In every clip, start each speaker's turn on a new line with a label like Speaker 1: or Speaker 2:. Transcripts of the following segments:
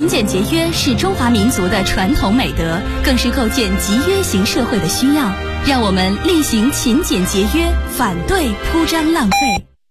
Speaker 1: 勤俭节约是中华民族的传统美德，更是构建集约型社会的需要。让我们力行勤俭节约，反对铺张浪费。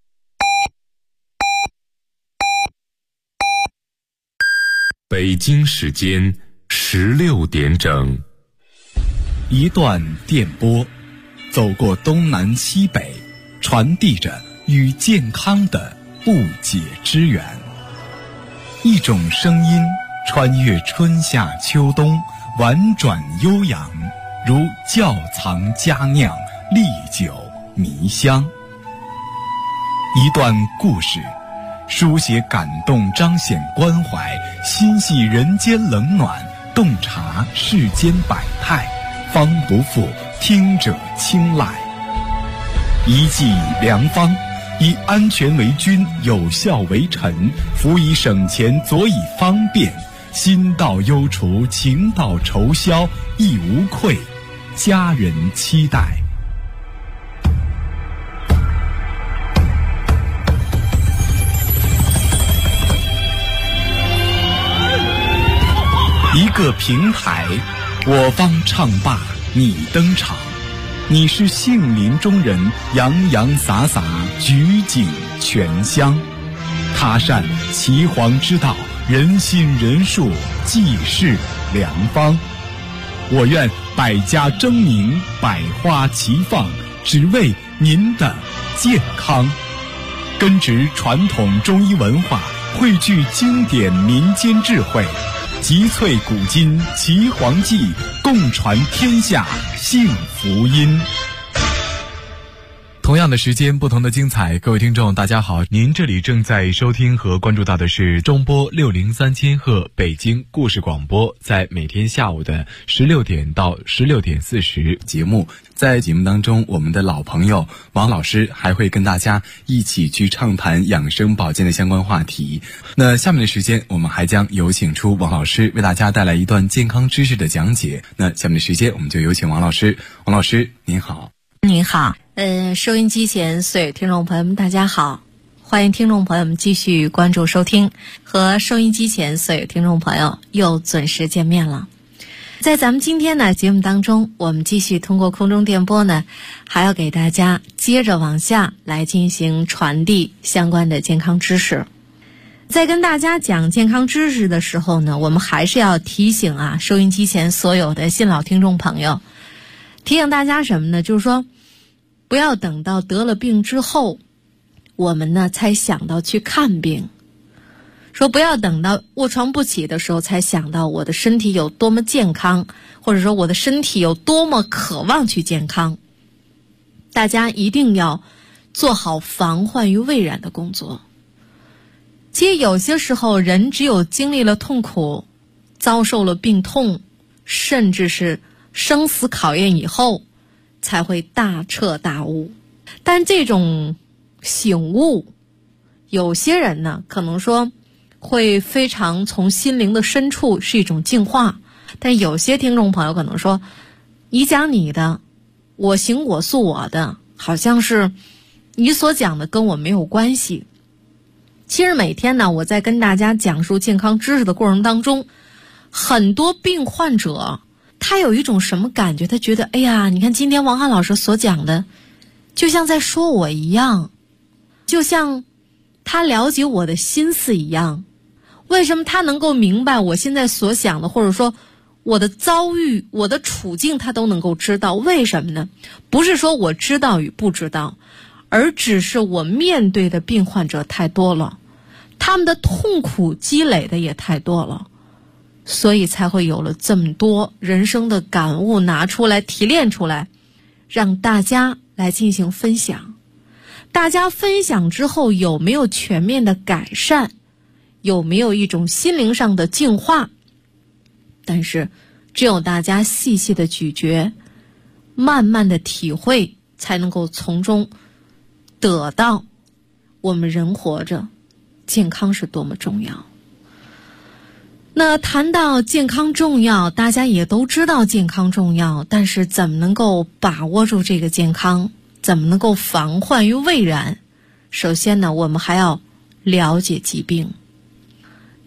Speaker 2: 北京时间16点整，
Speaker 3: 一段电波，走过东南西北，传递着与健康的不解之缘。一种声音穿越春夏秋冬，婉转悠扬，如窖藏佳酿，历久弥香。一段故事，书写感动，彰显关怀，心系人间冷暖，洞察世间百态，方不负听者青睐。一剂良方，以安全为君，有效为臣，辅以省钱，佐以方便，心到忧除，情到愁消，亦无愧，家人期待。一个平台，我方唱罢你登场，你是杏林中人，洋洋洒洒，举景全香。他善岐黄之道，人心人术，济世良方。我愿百家争鸣，百花齐放，只为您的健康。根植传统中医文化，汇聚经典民间智慧，集萃古今岐黄记，共传天下幸福音。同样的时间，不同的精彩。各位听众大家好，您这里正在收听和关注到的是中波603千赫北京故事广播，在每天下午的16点到16点40节目。在节目当中，我们的老朋友王老师还会跟大家一起去畅谈养生保健的相关话题。那下面的时间，我们还将有请出王老师为大家带来一段健康知识的讲解。那下面的时间，我们就有请王老师。王老师您好。
Speaker 4: 您好，收音机前所有听众朋友们大家好，欢迎听众朋友们继续关注收听，和收音机前所有听众朋友又准时见面了。在咱们今天的节目当中，我们继续通过空中电波呢，还要给大家接着往下来进行传递相关的健康知识。在跟大家讲健康知识的时候呢，我们还是要提醒收音机前所有的新老听众朋友，提醒大家什么呢？就是说不要等到得了病之后，我们呢才想到去看病。说不要等到卧床不起的时候才想到我的身体有多么健康，或者说我的身体有多么渴望去健康。大家一定要做好防患于未然的工作。其实有些时候，人只有经历了痛苦，遭受了病痛，甚至是生死考验以后，才会大彻大悟。但这种醒悟，有些人呢可能说会非常从心灵的深处是一种净化，但有些听众朋友可能说，你讲你的，我行我素我的，好像是你所讲的跟我没有关系。其实每天呢，我在跟大家讲述健康知识的过程当中，很多病患者他有一种什么感觉？他觉得，哎呀，你看今天王翰老师所讲的，就像在说我一样，就像他了解我的心思一样。为什么他能够明白我现在所想的，或者说我的遭遇、我的处境，他都能够知道？为什么呢？不是说我知道与不知道，而只是我面对的病患者太多了，他们的痛苦积累的也太多了，所以才会有了这么多人生的感悟拿出来提炼出来，让大家来进行分享。大家分享之后有没有全面的改善，有没有一种心灵上的净化？但是只有大家细细的咀嚼，慢慢的体会，才能够从中得到我们人活着健康是多么重要。那谈到健康重要，大家也都知道健康重要，但是怎么能够把握住这个健康，怎么能够防患于未然？首先呢，我们还要了解疾病。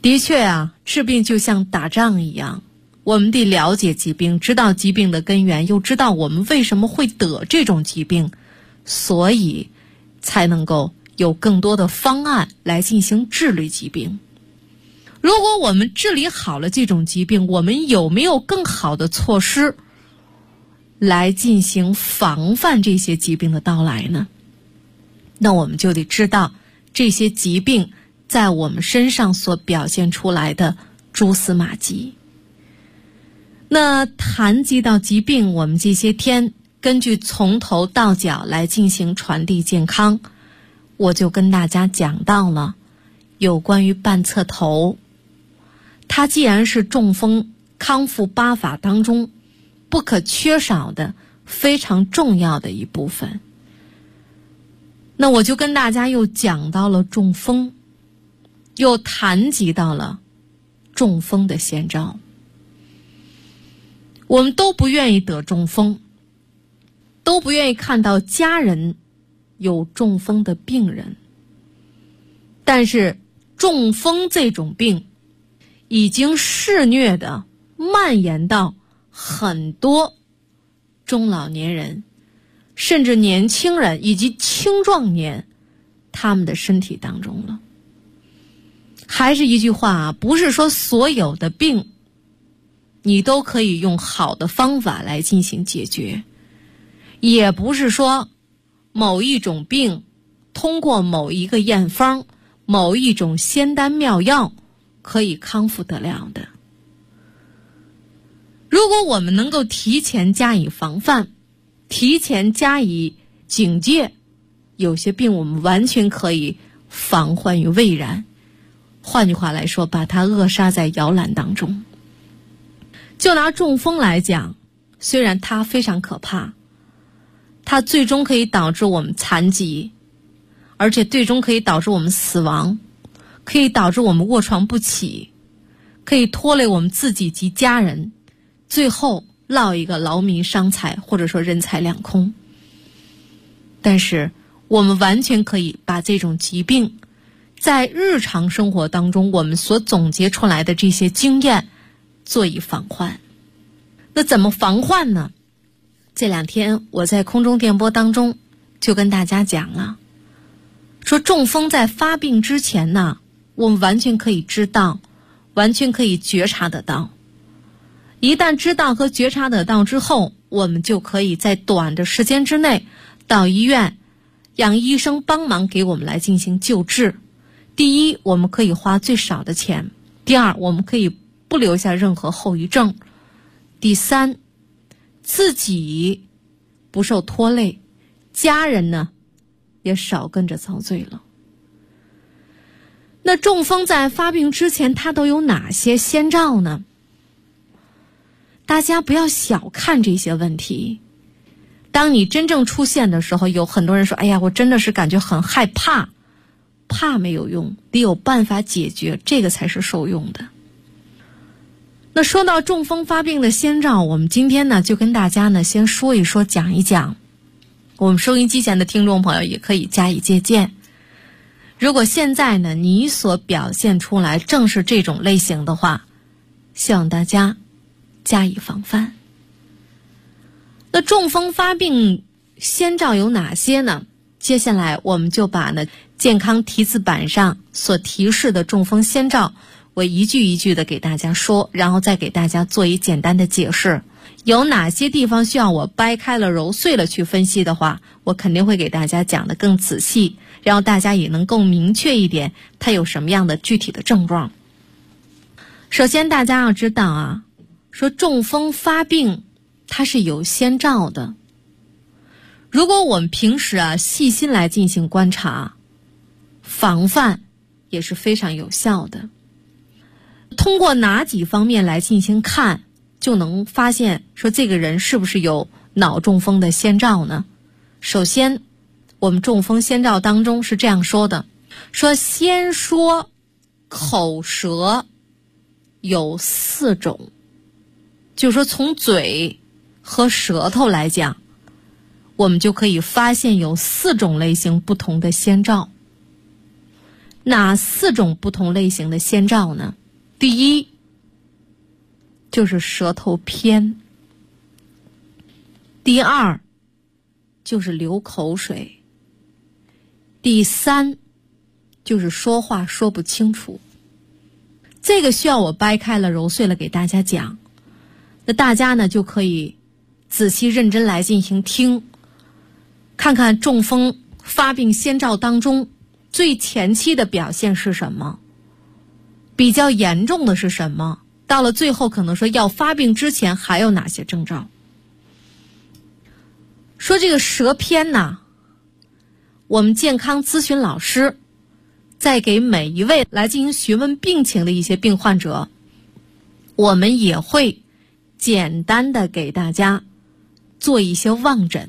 Speaker 4: 的确啊，治病就像打仗一样，我们得了解疾病，知道疾病的根源，又知道我们为什么会得这种疾病，所以才能够有更多的方案来进行治理疾病。如果我们治理好了这种疾病，我们有没有更好的措施来进行防范这些疾病的到来呢？那我们就得知道这些疾病在我们身上所表现出来的蛛丝马迹。那谈及到疾病，我们这些天根据从头到脚来进行传递健康，我就跟大家讲到了有关于半侧头，它既然是中风康复8法当中不可缺少的非常重要的一部分，那我就跟大家又讲到了中风，又谈及到了中风的先兆。我们都不愿意得中风，都不愿意看到家人有中风的病人，但是中风这种病已经肆虐的蔓延到很多中老年人，甚至年轻人以及青壮年他们的身体当中了。还是一句话啊，不是说所有的病你都可以用好的方法来进行解决，也不是说某一种病通过某一个验方、某一种仙丹妙药可以康复得了的。如果我们能够提前加以防范，提前加以警戒，有些病我们完全可以防患于未然。换句话来说，把它扼杀在摇篮当中。就拿中风来讲，虽然它非常可怕，它最终可以导致我们残疾，而且最终可以导致我们死亡，可以导致我们卧床不起，可以拖累我们自己及家人，最后落一个劳民伤财，或者说人财两空。但是我们完全可以把这种疾病在日常生活当中我们所总结出来的这些经验做以防患。那怎么防患呢？这2天我在空中电波当中就跟大家讲了，说中风在发病之前呢，我们完全可以知道，完全可以觉察得到。一旦知道和觉察得到之后，我们就可以在短的时间之内到医院，让医生帮忙给我们来进行救治。第一，我们可以花最少的钱；第二，我们可以不留下任何后遗症；第三，自己不受拖累，家人呢也少跟着遭罪了。那中风在发病之前它都有哪些先兆呢？大家不要小看这些问题。当你真正出现的时候，有很多人说，哎呀，我真的是感觉很害怕。怕没有用，得有办法解决，这个才是受用的。那说到中风发病的先兆，我们今天呢就跟大家呢先说一说，讲一讲，我们收音机前的听众朋友也可以加以借鉴。如果现在呢你所表现出来正是这种类型的话，希望大家加以防范。那中风发病先兆有哪些呢？接下来我们就把呢健康提字板上所提示的中风先兆，我一句一句的给大家说，然后再给大家做一简单的解释。有哪些地方需要我掰开了揉碎了去分析的话，我肯定会给大家讲得更仔细，然后大家也能更明确一点它有什么样的具体的症状。首先大家要知道啊，说中风发病它是有先兆的。如果我们平时啊细心来进行观察，防范也是非常有效的。通过哪几方面来进行看，就能发现说这个人是不是有脑中风的先兆呢？首先，我们中风先兆当中是这样说的，说先说口舌有4种，就是说从嘴和舌头来讲，我们就可以发现有4种类型不同的先兆。哪4种不同类型的先兆呢？ 第一就是舌头偏，第二就是流口水，第三就是说话说不清楚。这个需要我掰开了揉碎了给大家讲，那大家呢就可以仔细认真来进行听，看看中风发病先兆当中最前期的表现是什么，比较严重的是什么，到了最后可能说要发病之前还有哪些征兆。说这个舌偏呢，我们健康咨询老师在给每一位来进行询问病情的一些病患者，我们也会简单的给大家做一些望诊。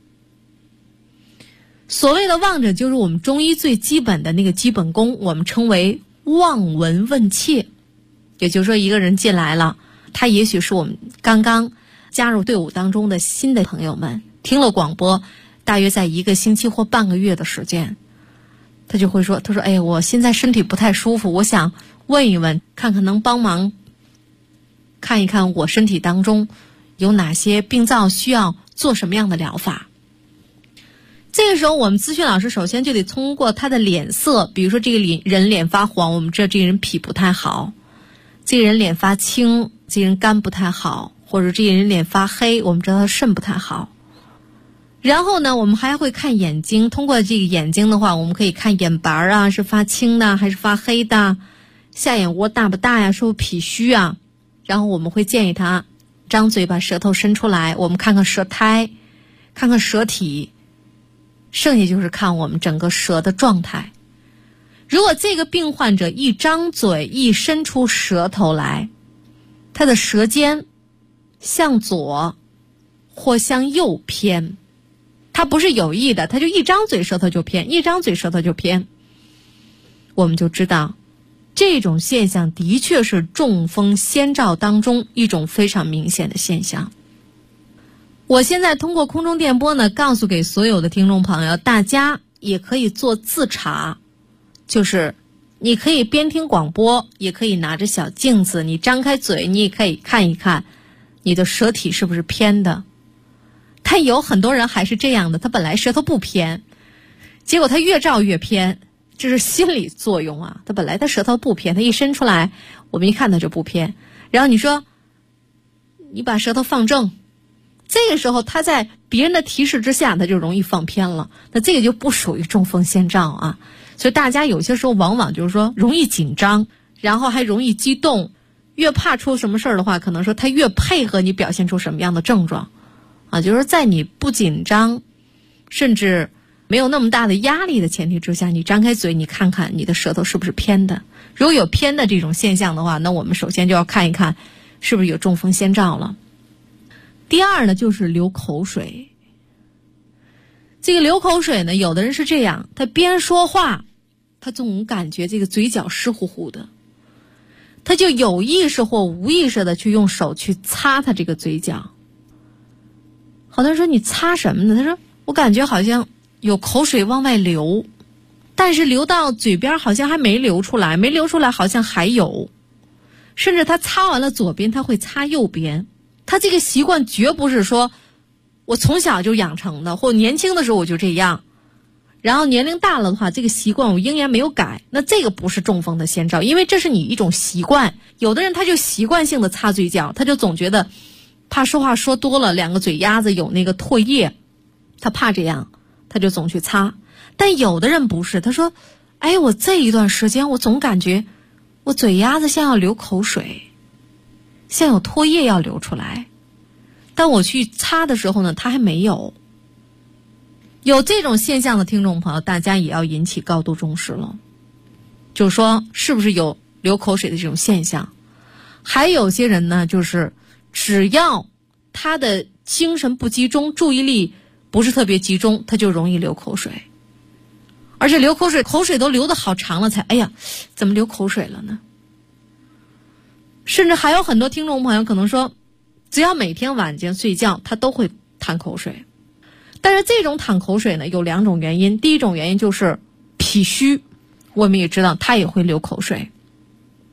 Speaker 4: 所谓的望诊就是我们中医最基本的那个基本功，我们称为望闻问切。也就是说一个人进来了，他也许是我们刚刚加入队伍当中的新的朋友们，听了广播大约在1个星期或半个月的时间，他就会说，他说哎，我现在身体不太舒服，我想问一问，看看能帮忙看一看我身体当中有哪些病灶需要做什么样的疗法。这个时候我们咨询老师首先就得通过他的脸色，比如说这个人脸发黄，我们知道这个人脾不太好，这个人脸发青，这个人肝不太好，或者这个人脸发黑，我们知道他肾不太好。然后呢，我们还会看眼睛，通过这个眼睛的话，我们可以看眼白啊，是发青的还是发黑的，下眼窝大不大呀，是不是脾虚啊。然后我们会建议他张嘴把舌头伸出来，我们看看舌苔，看看舌体，剩下就是看我们整个舌的状态。如果这个病患者一张嘴一伸出舌头来，他的舌尖向左或向右偏，他不是有意的，他就一张嘴舌头就偏，一张嘴舌头就偏，我们就知道这种现象的确是中风先兆当中一种非常明显的现象。我现在通过空中电波呢，告诉给所有的听众朋友，大家也可以做自查，就是你可以边听广播，也可以拿着小镜子，你张开嘴，你也可以看一看你的舌体是不是偏的。他有很多人还是这样的，他本来舌头不偏，结果他越照越偏，这是心理作用啊。他本来他舌头不偏，他一伸出来，我们一看他就不偏。然后你说你把舌头放正，这个时候他在别人的提示之下，他就容易放偏了，那这个就不属于中风先兆啊。所以大家有些时候往往就是说容易紧张，然后还容易激动，越怕出什么事儿的话，可能说他越配合你表现出什么样的症状啊。就是在你不紧张甚至没有那么大的压力的前提之下，你张开嘴，你看看你的舌头是不是偏的。如果有偏的这种现象的话，那我们首先就要看一看是不是有中风先兆了。第二呢，就是流口水。这个流口水呢，有的人是这样，他边说话他总感觉这个嘴角湿乎乎的，他就有意识或无意识的去用手去擦他这个嘴角。好多人说你擦什么呢？他说我感觉好像有口水往外流，但是流到嘴边好像还没流出来，没流出来好像还有，甚至他擦完了左边他会擦右边。他这个习惯绝不是说我从小就养成的，或年轻的时候我就这样，然后年龄大了的话这个习惯我仍然没有改，那这个不是中风的先兆，因为这是你一种习惯。有的人他就习惯性的擦嘴角，他就总觉得怕说话说多了两个嘴丫子有那个唾液，他怕这样他就总去擦。但有的人不是，他说哎，我这一段时间我总感觉我嘴丫子像要流口水，像有唾液要流出来，但我去擦的时候呢，它还没有。有这种现象的听众朋友，大家也要引起高度重视了，就是说是不是有流口水的这种现象。还有些人呢，就是只要他的精神不集中，注意力不是特别集中，他就容易流口水，而且流口水，口水都流得好长了才哎呀怎么流口水了呢。甚至还有很多听众朋友可能说，只要每天晚间睡觉他都会淌口水。但是这种淌口水呢，有两种原因。第一种原因就是脾虚，我们也知道他也会流口水。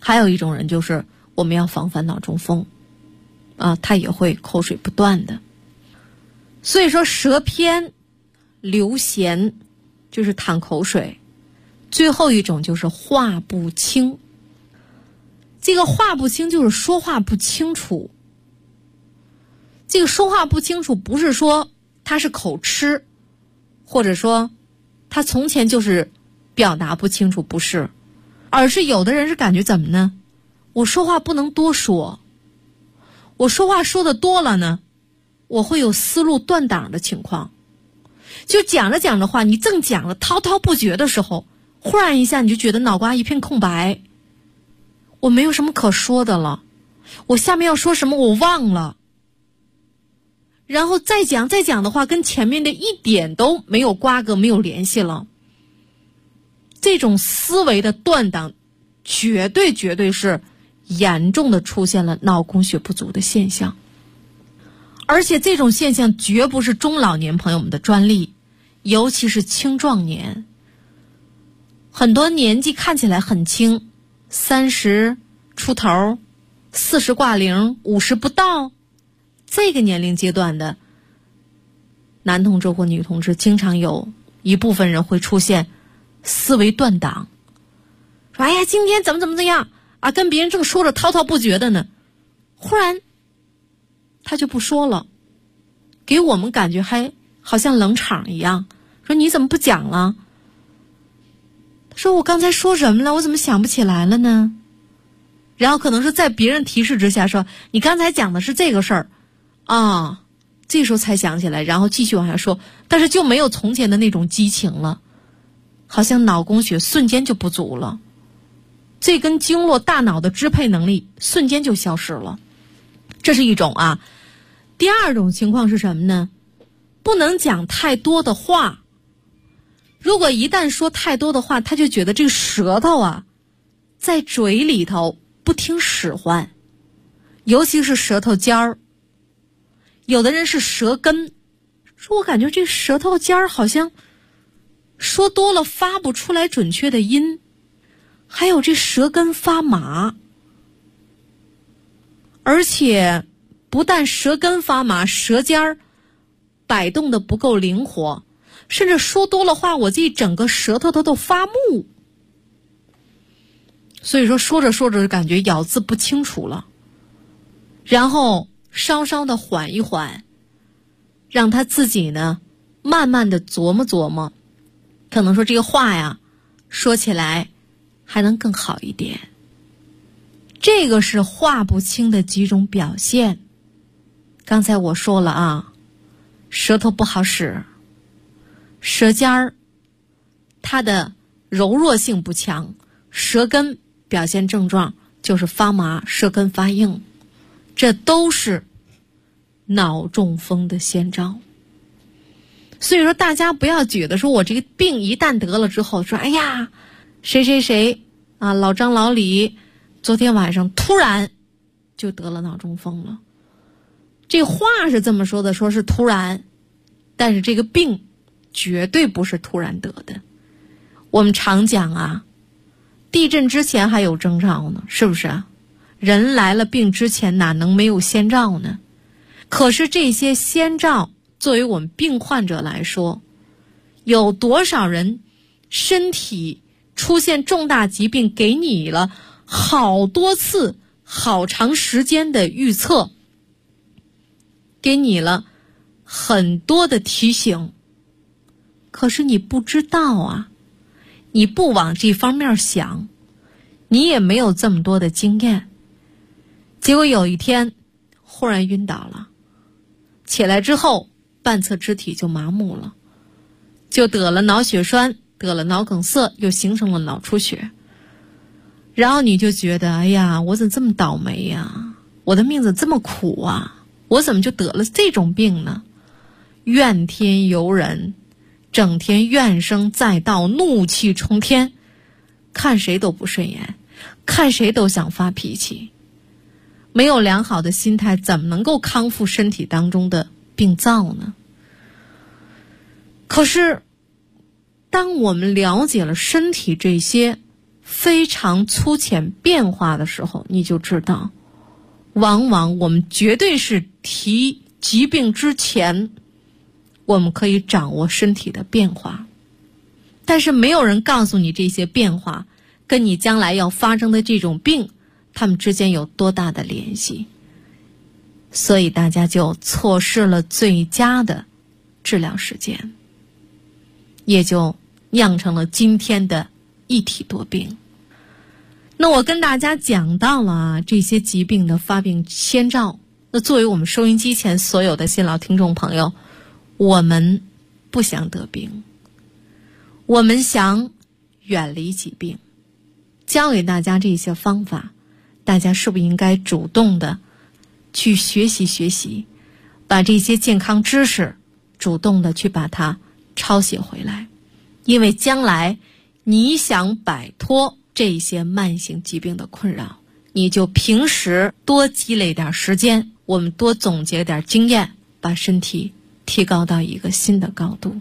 Speaker 4: 还有一种人就是我们要防范脑中风啊，他也会口水不断的。所以说舌偏流涎就是淌口水，最后一种就是话不清。这个话不清就是说话不清楚。这个说话不清楚不是说他是口吃，或者说他从前就是表达不清楚，不是，而是有的人是感觉怎么呢？我说话不能多说，我说话说的多了呢，我会有思路断档的情况。就讲着讲着话，你正讲了滔滔不绝的时候，忽然一下你就觉得脑瓜一片空白，我没有什么可说的了，我下面要说什么我忘了，然后再讲的话跟前面的一点都没有瓜葛，没有联系了。这种思维的断档绝对是严重的出现了脑供血不足的现象。而且这种现象绝不是中老年朋友们的专利，尤其是青壮年。很多年纪看起来很轻，30出头，40挂零，50不到，这个年龄阶段的男同志或女同志，经常有一部分人会出现思维断档，说哎呀今天怎么样啊，跟别人正说着滔滔不绝的呢，忽然他就不说了，给我们感觉还好像冷场一样，说你怎么不讲了？他说我刚才说什么了？我怎么想不起来了呢？然后可能是在别人提示之下说你刚才讲的是这个事儿啊，这时候才想起来，然后继续往下说，但是就没有从前的那种激情了，好像脑供血瞬间就不足了，这根经络大脑的支配能力瞬间就消失了。这是一种啊。第二种情况是什么呢？不能讲太多的话。如果一旦说太多的话，他就觉得这个舌头啊在嘴里头不听使唤，尤其是舌头尖儿。有的人是舌根，说我感觉这舌头尖儿好像说多了发不出来准确的音，还有这舌根发麻。而且不但舌根发麻，舌尖儿摆动的不够灵活，甚至说多了话，我这整个舌头都发木。所以说说着说着就感觉咬字不清楚了，然后稍稍的缓一缓，让他自己呢慢慢的琢磨琢磨，可能说这个话呀说起来还能更好一点。这个是话不清的几种表现。刚才我说了啊，舌头不好使，舌尖儿它的柔弱性不强，舌根表现症状就是发麻，舌根发硬，这都是脑中风的先兆。所以说大家不要觉得说我这个病一旦得了之后说哎呀谁谁谁啊，老张老李昨天晚上突然就得了脑中风了。这话是这么说的，说是突然，但是这个病绝对不是突然得的。我们常讲啊，地震之前还有征兆呢，是不是啊？人来了病之前哪能没有先兆呢？可是这些先兆作为我们病患者来说，有多少人身体出现重大疾病给你了好多次好长时间的预测，给你了很多的提醒，可是你不知道啊，你不往这方面想，你也没有这么多的经验，结果有一天忽然晕倒了，起来之后半侧肢体就麻木了，就得了脑血栓，得了脑梗塞，又形成了脑出血。然后你就觉得哎呀，我怎么这么倒霉呀，我的命怎么这么苦啊，我怎么就得了这种病呢？怨天尤人，整天怨声载道，怒气冲天，看谁都不顺眼，看谁都想发脾气。没有良好的心态，怎么能够康复身体当中的病灶呢？可是当我们了解了身体这些非常粗浅变化的时候，你就知道，往往我们绝对是提疾病之前，我们可以掌握身体的变化，但是没有人告诉你这些变化跟你将来要发生的这种病，它们之间有多大的联系，所以大家就错失了最佳的治疗时间，也就酿成了今天的一体多病。那我跟大家讲到了这些疾病的发病先兆，那作为我们收音机前所有的新老听众朋友，我们不想得病，我们想远离疾病，教给大家这些方法，大家是不是应该主动的去学习，把这些健康知识主动的去把它抄写回来，因为将来你想摆脱这些慢性疾病的困扰，你就平时多积累点时间，我们多总结点经验，把身体提高到一个新的高度。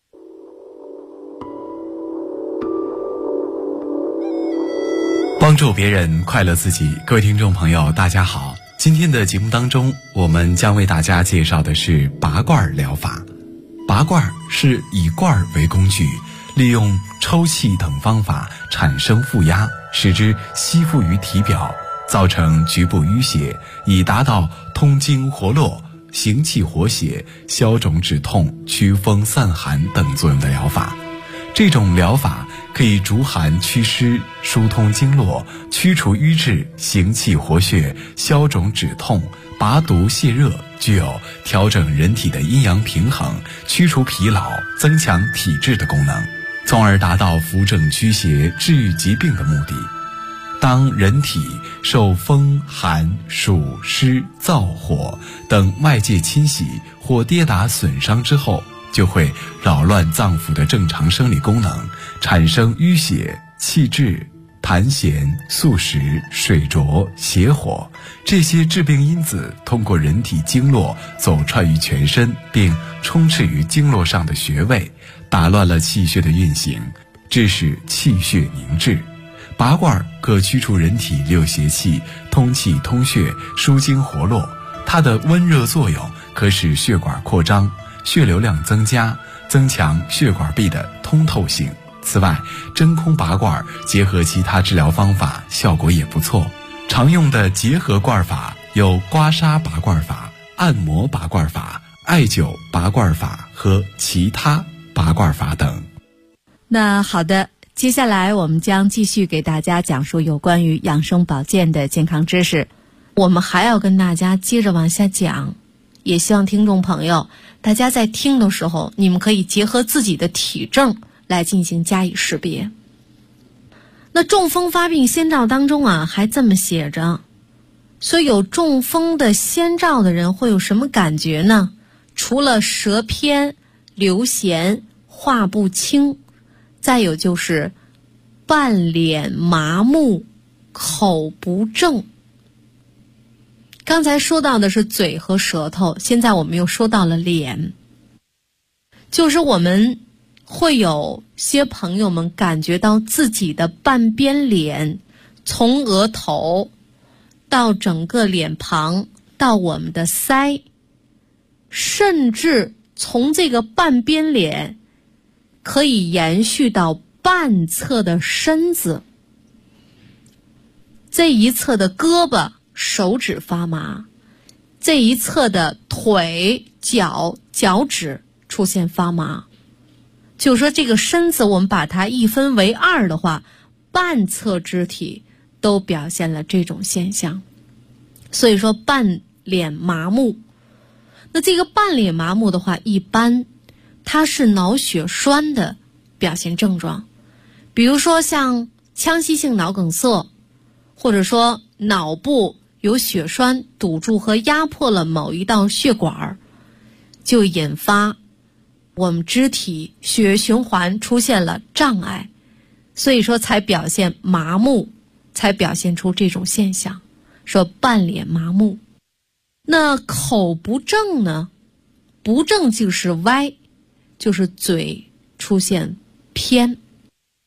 Speaker 3: 帮助别人，快乐自己。各位听众朋友，大家好。今天的节目当中，我们将为大家介绍的是拔罐疗法。拔罐是以罐为工具，利用抽气等方法产生负压，使之吸附于体表，造成局部淤血，以达到通经活络、行气活血、消肿止痛、祛风散寒等作用的疗法。这种疗法可以逐寒祛湿、疏通经络、驱除瘀滞、行气活血、消肿止痛、拔毒泻热，具有调整人体的阴阳平衡、驱除疲劳、增强体质的功能，从而达到扶正驱邪、治愈疾病的目的。当人体受风、寒、暑、湿、燥、火等外界侵袭或跌打损伤之后，就会扰乱脏腑的正常生理功能，产生淤血、气滞、痰涎、宿食、水浊、邪火，这些致病因子通过人体经络走串于全身，并充斥于经络上的穴位，打乱了气血的运行，致使气血凝滞。拔罐可驱除人体六邪气，通气通血，疏经活络。它的温热作用可使血管扩张，血流量增加，增强血管壁的通透性。此外，真空拔罐结合其他治疗方法，效果也不错。常用的结合罐法有刮痧拔罐法、按摩拔罐法、艾灸拔罐法和其他拔罐法等。
Speaker 4: 那好的，接下来我们将继续给大家讲述有关于养生保健的健康知识。我们还要跟大家接着往下讲，也希望听众朋友大家在听的时候，你们可以结合自己的体症来进行加以识别。那中风发病先兆当中还这么写着，所以有中风的先兆的人会有什么感觉呢？除了舌偏、流涎、话不清，再有就是半脸麻木、口不正。刚才说到的是嘴和舌头，现在我们又说到了脸，就是我们会有些朋友们感觉到自己的半边脸，从额头到整个脸庞到我们的腮，甚至从这个半边脸可以延续到半侧的身子，这一侧的胳膊、手指发麻，这一侧的腿、脚趾出现发麻。就说这个身子我们把它一分为二的话，半侧肢体都表现了这种现象。所以说半脸麻木，那这个半脸麻木的话，一般它是脑血栓的表现症状，比如说像腔隙性脑梗塞，或者说脑部有血栓堵住和压迫了某一道血管，就引发我们肢体血液循环出现了障碍，所以说才表现麻木，才表现出这种现象，说半脸麻木。那口不正呢？不正就是歪，就是嘴出现偏。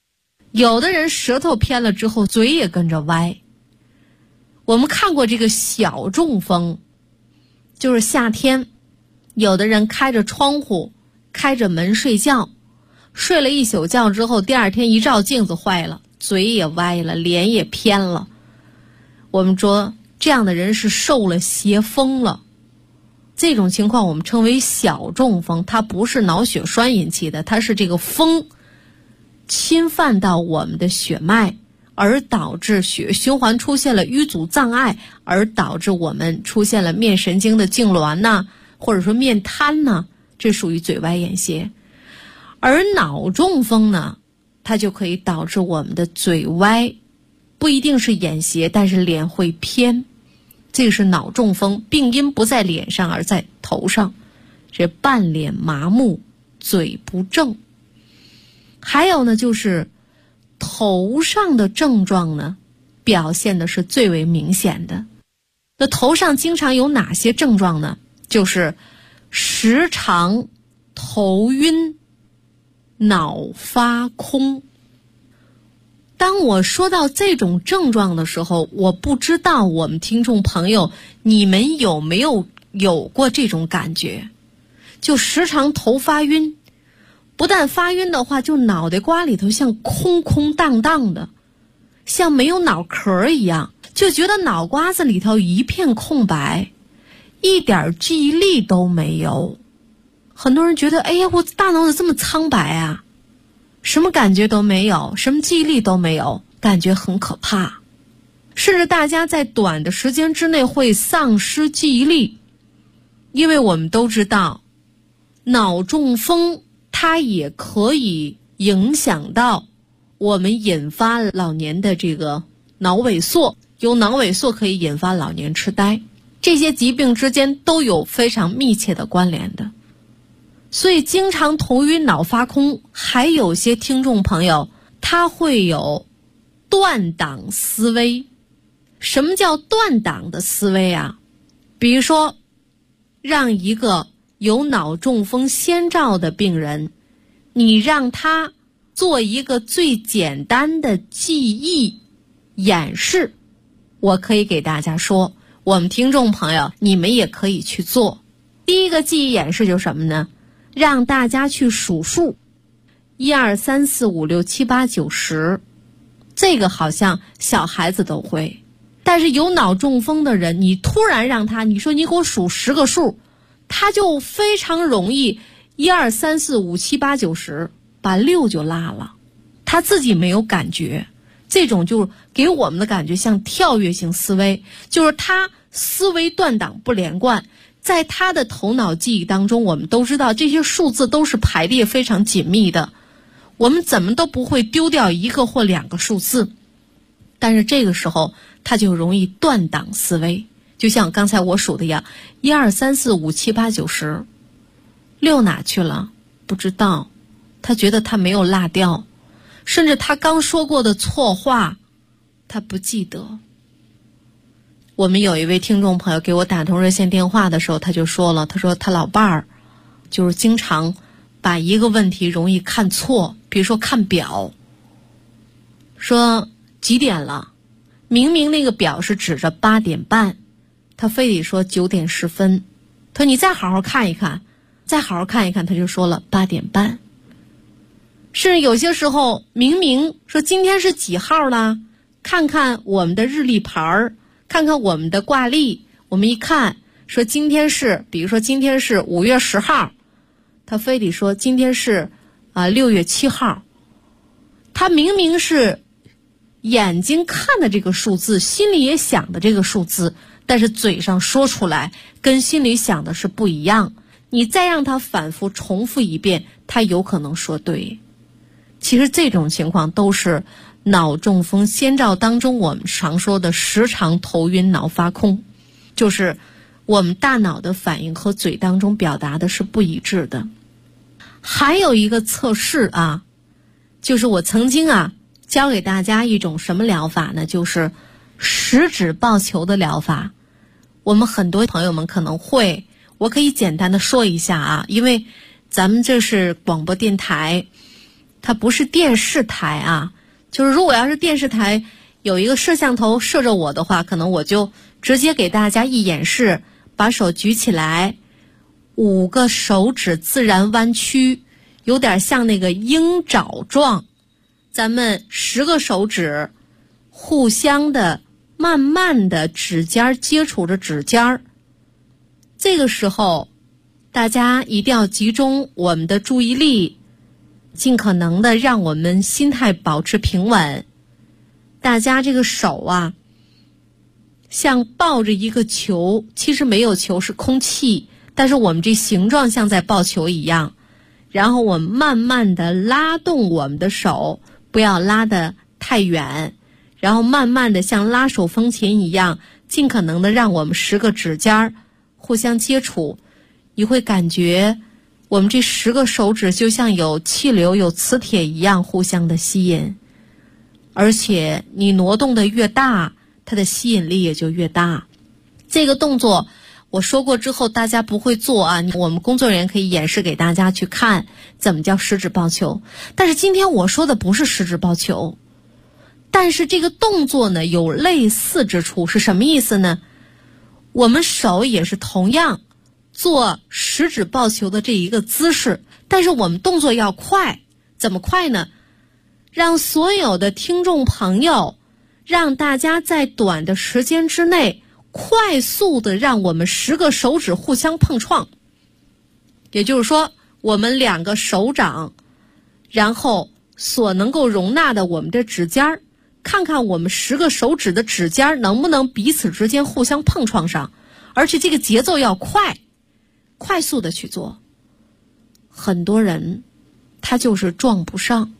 Speaker 4: 有的人舌头偏了之后嘴也跟着歪。我们看过这个小中风，就是夏天有的人开着窗户开着门睡觉，睡了一宿觉之后第二天一照镜子坏了，嘴也歪了，脸也偏了。我们说这样的人是受了邪风了，这种情况我们称为小中风，它不是脑血栓引起的，它是这个风侵犯到我们的血脉，而导致血循环出现了淤阻障碍，而导致我们出现了面神经的痉挛呐，或者说面瘫呐，这属于嘴歪眼斜。而脑中风呢，它就可以导致我们的嘴歪，不一定是眼斜，但是脸会偏，这个是脑中风，病因不在脸上而在头上，是半脸麻木，嘴不正。还有呢，就是头上的症状呢，表现的是最为明显的。那头上经常有哪些症状呢？就是时常头晕、脑发空。当我说到这种症状的时候，我不知道我们听众朋友你们有没有过这种感觉，就时常头发晕，不但发晕的话，就脑袋瓜里头像空空荡荡的，像没有脑壳一样，就觉得脑瓜子里头一片空白，一点记忆力都没有。很多人觉得，哎呀，我大脑怎么这么苍白啊，什么感觉都没有，什么记忆力都没有，感觉很可怕。甚至大家在短的时间之内会丧失记忆力。因为我们都知道脑中风它也可以影响到我们，引发老年的这个脑萎缩，由脑萎缩可以引发老年痴呆，这些疾病之间都有非常密切的关联的。所以经常头晕脑发空，还有些听众朋友他会有断档思维。什么叫断档的思维啊？比如说让一个有脑中风先兆的病人，你让他做一个最简单的记忆演示，我可以给大家说，我们听众朋友你们也可以去做。第一个记忆演示就是什么呢？让大家去数数，1、2、3、4、5、6、7、8、9、10，这个好像小孩子都会。但是有脑中风的人，你突然让他，你说你给我数10个数，他就非常容易1、2、3、4、5、7、8、9、10，把6就落了，他自己没有感觉。这种就给我们的感觉像跳跃性思维，就是他思维断档不连贯。在他的头脑记忆当中，我们都知道这些数字都是排列非常紧密的，我们怎么都不会丢掉1个或2个数字。但是这个时候他就容易断档思维，就像刚才我数的一样，1、2、3、4、5、7、8、9、10， 6哪去了？不知道，他觉得他没有落掉，甚至他刚说过的错话他不记得。我们有一位听众朋友给我打通热线电话的时候，他就说了，他说他老伴儿就是经常把一个问题容易看错，比如说看表，说几点了，明明那个表是指着8点半，他非得说9点10分，他说你再好好看一看，再好好看一看，他就说了8点半。甚至有些时候明明说今天是几号了，看看我们的日历牌儿，看看我们的挂历，我们一看说今天是，比如说今天是5月10号，他非得说今天是6月7号。他明明是眼睛看的这个数字，心里也想的这个数字，但是嘴上说出来跟心里想的是不一样。你再让他反复重复一遍，他有可能说对。其实这种情况都是脑中风先兆当中我们常说的时常头晕脑发空，就是我们大脑的反应和嘴当中表达的是不一致的。还有一个测试啊，就是我曾经教给大家一种什么疗法呢？就是食指抱球的疗法。我们很多朋友们可能会，我可以简单的说一下因为咱们这是广播电台，它不是电视台就是如果要是电视台有一个摄像头摄着我的话，可能我就直接给大家一演示，把手举起来，5个手指自然弯曲，有点像那个鹰爪状，咱们10个手指互相的慢慢的指尖接触着指尖，这个时候大家一定要集中我们的注意力，尽可能的让我们心态保持平稳。大家这个手啊，像抱着一个球，其实没有球，是空气，但是我们这形状像在抱球一样。然后我们慢慢的拉动我们的手，不要拉得太远，然后慢慢的像拉手风琴一样，尽可能的让我们10个指尖互相接触。你会感觉我们这10个手指就像有气流、有磁铁一样互相的吸引，而且你挪动的越大，它的吸引力也就越大。这个动作我说过之后大家不会做啊，我们工作人员可以演示给大家去看怎么叫十指抱球。但是今天我说的不是十指抱球，但是这个动作呢有类似之处。是什么意思呢？我们手也是同样做十指抱球的这一个姿势，但是我们动作要快。怎么快呢？让所有的听众朋友，让大家在短的时间之内快速的让我们10个手指互相碰撞。也就是说，我们2个手掌，然后所能够容纳的我们的指尖，看看我们10个手指的指尖能不能彼此之间互相碰撞上，而且这个节奏要快，快速的去做。很多人他就是撞不上。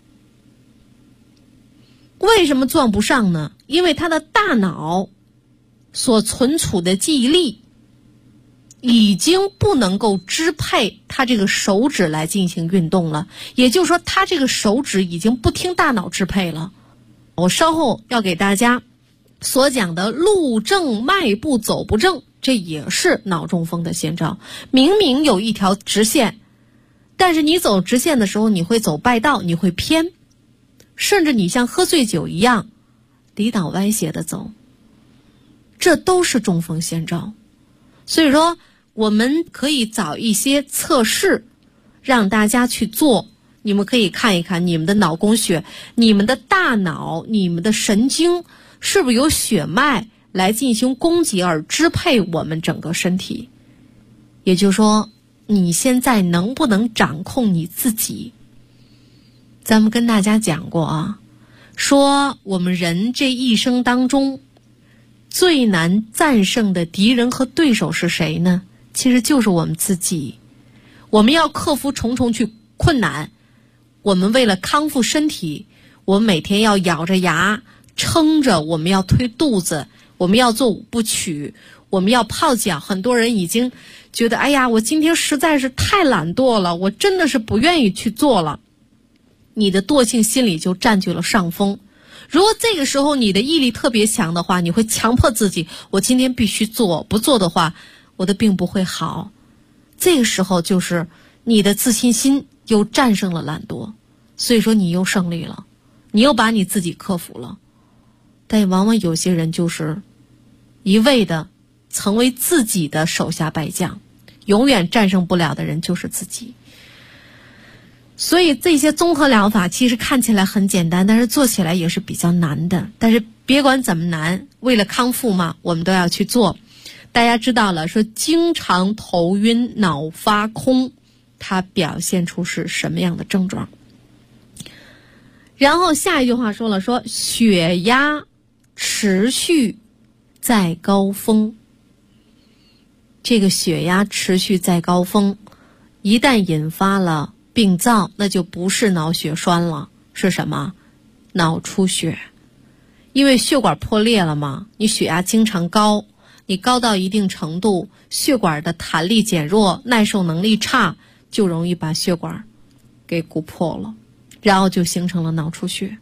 Speaker 4: 为什么撞不上呢？因为他的大脑所存储的记忆力已经不能够支配他这个手指来进行运动了，也就是说他这个手指已经不听大脑支配了。我稍后要给大家所讲的路正迈步走不正，这也是脑中风的先兆。明明有一条直线，但是你走直线的时候你会走败道，你会偏，甚至你像喝醉酒一样离岛歪斜的走，这都是中风先兆。所以说我们可以找一些测试让大家去做，你们可以看一看你们的脑供血，你们的大脑，你们的神经是不是有血脉来进行供给而支配我们整个身体。也就是说你现在能不能掌控你自己。咱们跟大家讲过啊，说我们人这一生当中最难战胜的敌人和对手是谁呢？其实就是我们自己。我们要克服重重困难，我们为了康复身体，我们每天要咬着牙撑着，我们要推肚子，我们要做5部曲，我们要泡脚。很多人已经觉得，哎呀，我今天实在是太懒惰了，我真的是不愿意去做了。你的惰性心理就占据了上风。如果这个时候你的毅力特别强的话，你会强迫自己，我今天必须做，不做的话我的病不会好。这个时候就是你的自信心又战胜了懒惰，所以说你又胜利了，你又把你自己克服了。但往往有些人就是一味的成为自己的手下败将，永远战胜不了的人就是自己。所以这些综合疗法其实看起来很简单，但是做起来也是比较难的。但是别管怎么难，为了康复嘛，我们都要去做。大家知道了，说经常头晕脑发空，它表现出是什么样的症状。然后下一句话说了，说血压持续在高峰。这个血压持续在高峰，一旦引发了病灶，那就不是脑血栓了，是什么？脑出血。因为血管破裂了嘛，你血压经常高，你高到一定程度，血管的弹力减弱，耐受能力差，就容易把血管给鼓破了，然后就形成了脑出血。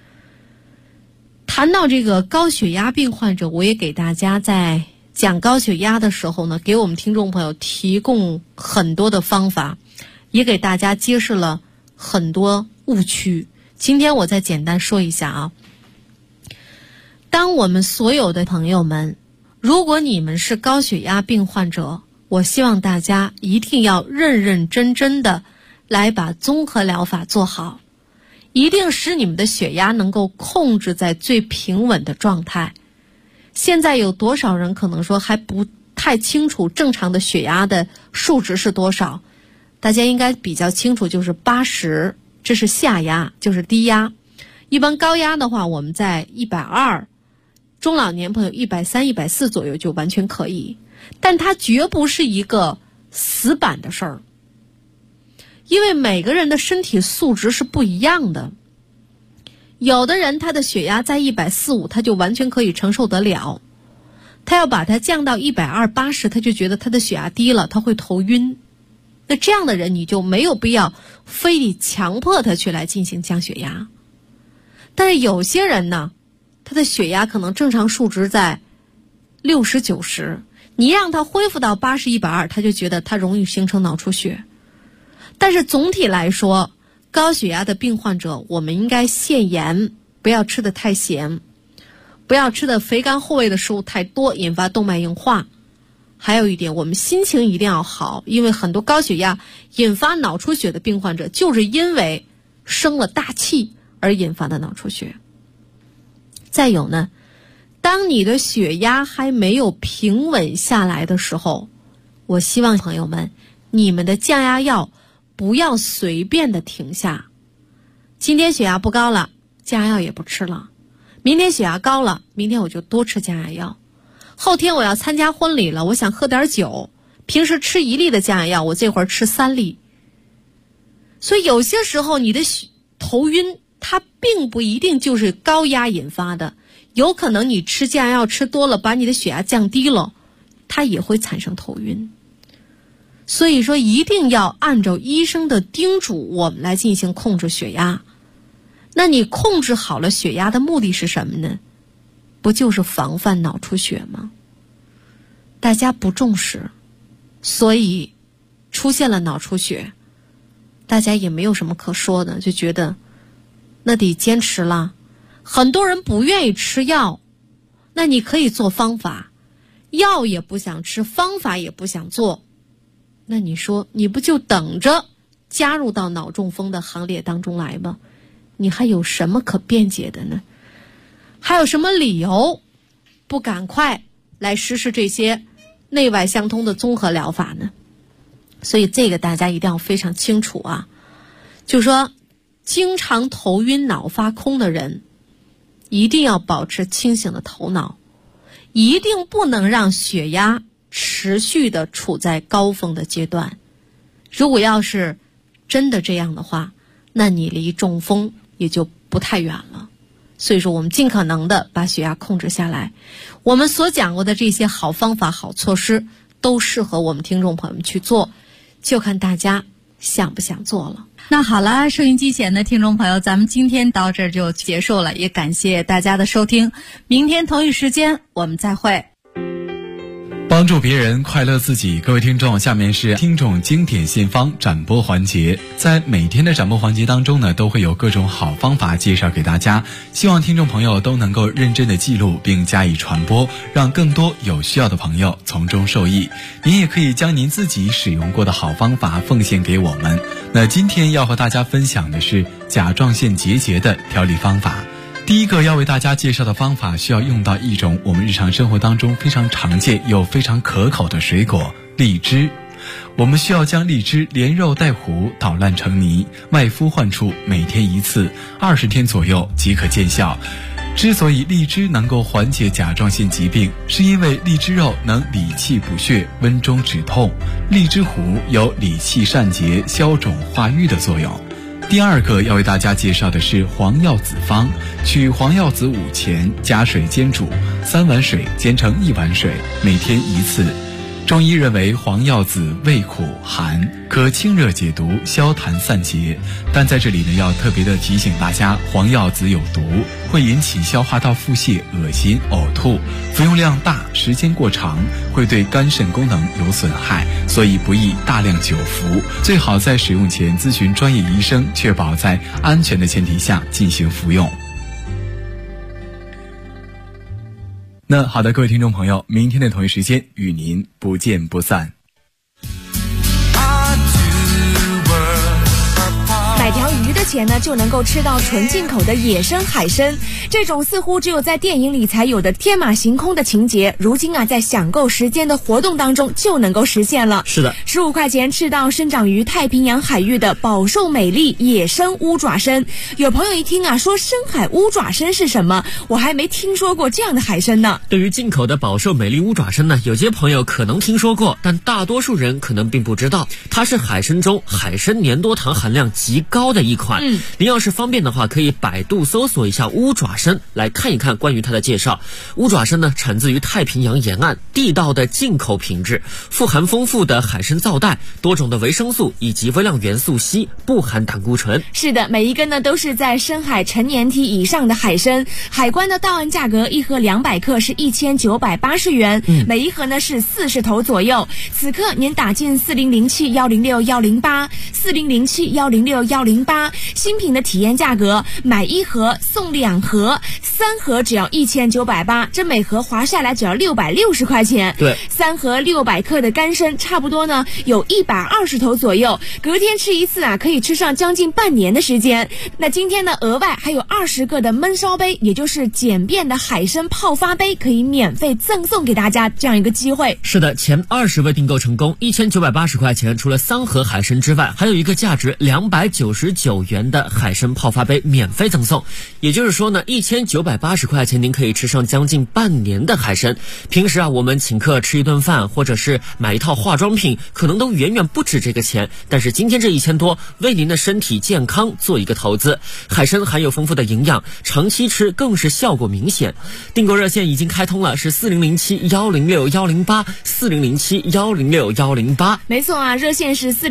Speaker 4: 谈到这个高血压病患者，我也给大家在讲高血压的时候呢，给我们听众朋友提供很多的方法，也给大家揭示了很多误区。 今天我再简单说一下啊。当我们所有的朋友们，如果你们是高血压病患者，我希望大家一定要认认真真的来把综合疗法做好，一定使你们的血压能够控制在最平稳的状态。现在有多少人可能说还不太清楚正常的血压的数值是多少？大家应该比较清楚，就是80，这是下压，就是低压。一般高压的话，我们在120，中老年朋友130、140左右就完全可以。但它绝不是一个死板的事儿，因为每个人的身体素质是不一样的。有的人他的血压在140，他就完全可以承受得了，他要把它降到120、80，他就觉得他的血压低了，他会头晕。那这样的人你就没有必要非得强迫他去来进行降血压。但是有些人呢，他的血压可能正常数值在60、90，你让他恢复到80、120，他就觉得他容易形成脑出血。但是总体来说，高血压的病患者，我们应该限盐，不要吃得太咸，不要吃的肥甘厚味的食物太多，引发动脉硬化。还有一点，我们心情一定要好，因为很多高血压引发脑出血的病患者，就是因为生了大气而引发的脑出血。再有呢，当你的血压还没有平稳下来的时候，我希望朋友们，你们的降压药不要随便的停下。今天血压不高了，降压药也不吃了。明天血压高了，明天我就多吃降压药。后天我要参加婚礼了，我想喝点酒，平时吃1粒的降压药，我这会儿吃3粒。所以有些时候你的头晕，它并不一定就是高压引发的，有可能你吃降压药吃多了，把你的血压降低了，它也会产生头晕。所以说一定要按照医生的叮嘱，我们来进行控制血压。那你控制好了血压的目的是什么呢？不就是防范脑出血吗？大家不重视，所以出现了脑出血，大家也没有什么可说的，就觉得那得坚持了。很多人不愿意吃药，那你可以做方法，药也不想吃，方法也不想做，那你说你不就等着加入到脑中风的行列当中来吗？你还有什么可辩解的呢？还有什么理由不赶快来实施这些内外相通的综合疗法呢？所以这个大家一定要非常清楚啊，就是说经常头晕脑发空的人一定要保持清醒的头脑，一定不能让血压持续的处在高峰的阶段。如果要是真的这样的话，那你离中风也就不太远了。所以说我们尽可能的把血压控制下来。我们所讲过的这些好方法好措施都适合我们听众朋友们去做，就看大家想不想做了。那好了，收音机前的听众朋友，咱们今天到这儿就结束了，也感谢大家的收听。明天同一时间我们再会。
Speaker 3: 帮助别人，快乐自己。各位听众，下面是听众经典献方展播环节。在每天的展播环节当中呢，都会有各种好方法介绍给大家，希望听众朋友都能够认真的记录并加以传播，让更多有需要的朋友从中受益。您也可以将您自己使用过的好方法奉献给我们。那今天要和大家分享的是甲状腺结节的调理方法。第一个要为大家介绍的方法，需要用到一种我们日常生活当中非常常见又非常可口的水果——荔枝。我们需要将荔枝连肉带核捣烂成泥，外敷患处，每天1次，20天左右即可见效。之所以荔枝能够缓解甲状腺疾病，是因为荔枝肉能理气补血、温中止痛，荔枝核有理气散结、消肿化瘀的作用。第二个要为大家介绍的是黄药子方，取黄药子5钱，加水煎煮，3碗水煎成1碗水，每天1次。 中医认为黄药子味苦寒，可清热解毒、消痰散结。但在这里呢，要特别的提醒大家，黄药子有毒，会引起消化道腹泻、恶心、呕吐，服用量大、时间过长，会对肝肾功能有损害，所以不宜大量久服。最好在使用前咨询专业医生，确保在安全的前提下进行服用。那好的，各位听众朋友，明天的同一时间与您不见不散。
Speaker 5: 买条鱼的钱呢，就能够吃到纯进口的野生海参。这种似乎只有在电影里才有的天马行空的情节，如今啊，在享购时间的活动当中就能够实现了。
Speaker 6: 是的
Speaker 5: ，15块钱吃到生长于太平洋海域的饱受美丽野生乌爪参。有朋友一听啊，说深海乌爪参是什么？我还没听说过这样的海参呢。
Speaker 6: 对于进口的饱受美丽乌爪参呢，有些朋友可能听说过，但大多数人可能并不知道，它是海参中海参粘多糖含量极高的一款。您要是方便的话，可以百度搜索一下乌爪参，来看一看关于它的介绍。乌爪参呢，产自于太平洋沿岸，地道的进口品质，富含丰富的海参皂带、多种的维生素以及微量元素硒，不含胆固醇。
Speaker 5: 是的，每一根呢都是在深海成年体以上的海参。海关的到岸价格一盒200克是1980元，每一盒呢是40头左右。此刻您打进4007-106-108，4007-106-108，新品的体验价格，买1盒送2盒，3盒只要1980，这每盒划下来只要660块钱。
Speaker 6: 对
Speaker 5: ，3盒600克的干参，差不多呢有120头左右，隔天吃一次啊，可以吃上将近半年的时间。那今天呢，额外还有20个的焖烧杯，也就是简便的海参泡发杯，可以免费赠送给大家这样一个机会。
Speaker 6: 是的，前20位订购成功，1980块钱，除了3盒海参之外，还有一个价值299元的海参泡发杯免费赠送。也就是说呢，1980块钱您可以吃上将近半年的海参。平时啊，我们请客吃一顿饭，或者是买一套化妆品，可能都远远不止这个钱。但是今天这1000多，为您的身体健康做一个投资。海参含有丰富的营养，长期吃更是效果明显。订购热线已经开通了，是4007-106-108，4007-106-108。
Speaker 5: 没错啊，热线是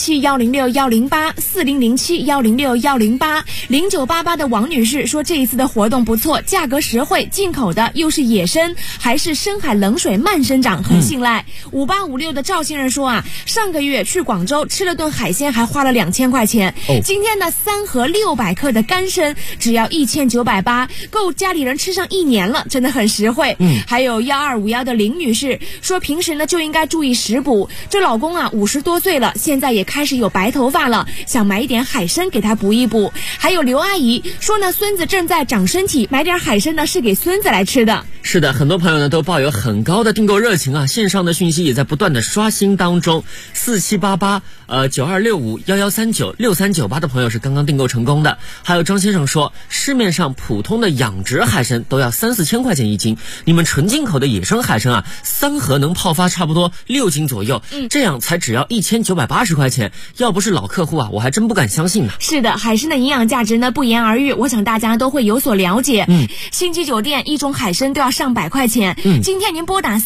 Speaker 5: 4007-106-108，4007-106-108。0988的王女士说，这一次的活动不错，价格实惠，进口的又是野参，还是深海冷水慢生长，很信赖。5856的赵先生说啊，上个月去广州吃了顿海鲜，还花了2000块钱。今天的3盒600克的干参只要1980，够家里人吃上1年了，真的很实惠。还有1251的林女士说，平时呢就应该注意食补，这老公啊50多岁了，现在也开始有白头发了，想买一点海参给他补一补。还有刘阿姨说呢，孙子正在长身体，买点海参呢是给孙子来吃的。
Speaker 6: 是的，很多朋友呢都抱有很高的订购热情啊，线上的讯息也在不断的刷新当中。4788926511396398的朋友是刚刚订购成功的。还有张先生说，市面上普通的养殖海参都要3-4千块钱一斤，你们纯进口的野生海参啊，3盒能泡发差不多6斤左右，这样才只要1980块钱。要不是老客户啊，我还真不敢相信呢。
Speaker 5: 是的，海参的营养价值呢不言而喻，我想大家都会有所了解。星级酒店一种海参都要上百块钱。今天您拨打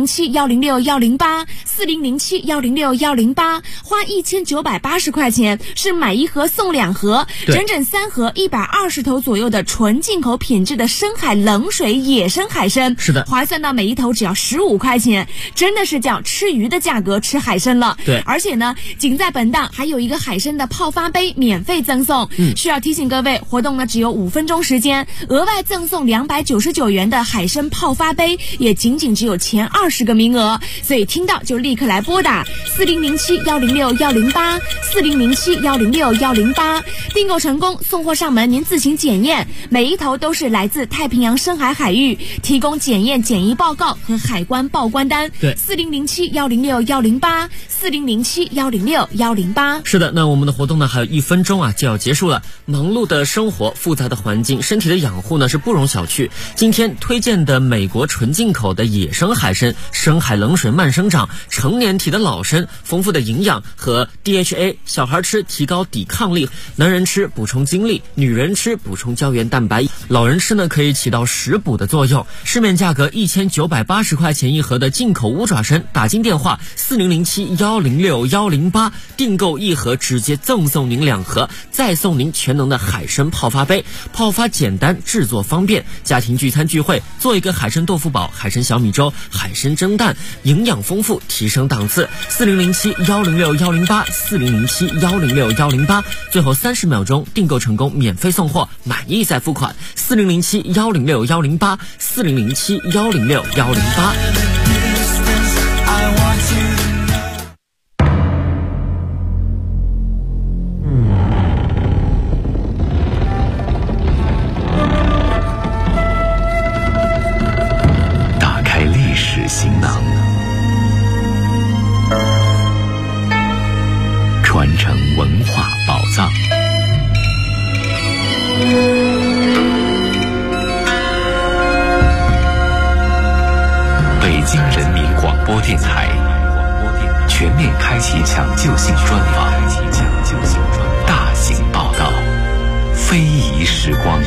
Speaker 5: 4007-106-108，4007-106-108，花1980块钱是买1盒送2盒，整整3盒120头左右的纯进口品质的深海冷水野生海参。
Speaker 6: 是的，
Speaker 5: 划算到每一头只要15块钱，真的是叫吃鱼的价格吃海参了。
Speaker 6: 对，
Speaker 5: 而且呢，仅在本档还有一个海参的泡发杯免费赠送。需要提醒各位，活动呢只有5分钟时间，额外赠送299元的海参泡发杯，也仅只有前20个名额，所以听到就立刻来拨打4007-106-108，4007-106-108，订购成功送货上门，您自行检验，每一头都是来自太平洋深海海域，提供检验检疫报告和海关报关单。
Speaker 6: 对
Speaker 5: ，4007-106-108，4007-106-108。
Speaker 6: 是的，那我们的活动呢还有1分钟。 钟啊就要结束了，忙碌的生活，复杂的环境，身体的养护呢是不容小觑。今天推荐的美国纯进口的野生海参，深海冷水慢生长，成年体的老参，丰富的营养和 DHA， 小孩吃提高抵抗力，男人吃补充精力，女人吃补充胶原蛋白，老人吃呢可以起到食补的作用。市面价格1980块钱一盒的进口乌爪参，打进电话4007-106-108，订购一盒直接赠送您2盒，再送您全能的海参泡发杯，泡发简单，制作方便，家庭聚餐聚会做一个海参豆腐煲、海参小米粥、海参蒸蛋，营养丰富，提升档次。4007-106-108 4007-106-108，最后30秒钟订购成功，免费送货，满意再付款。4007-106-108 4007-106-108。
Speaker 7: 打开历史行囊，传承文化宝藏。北京人民广播电台全面开启抢救性专访，大型报道，非遗时光。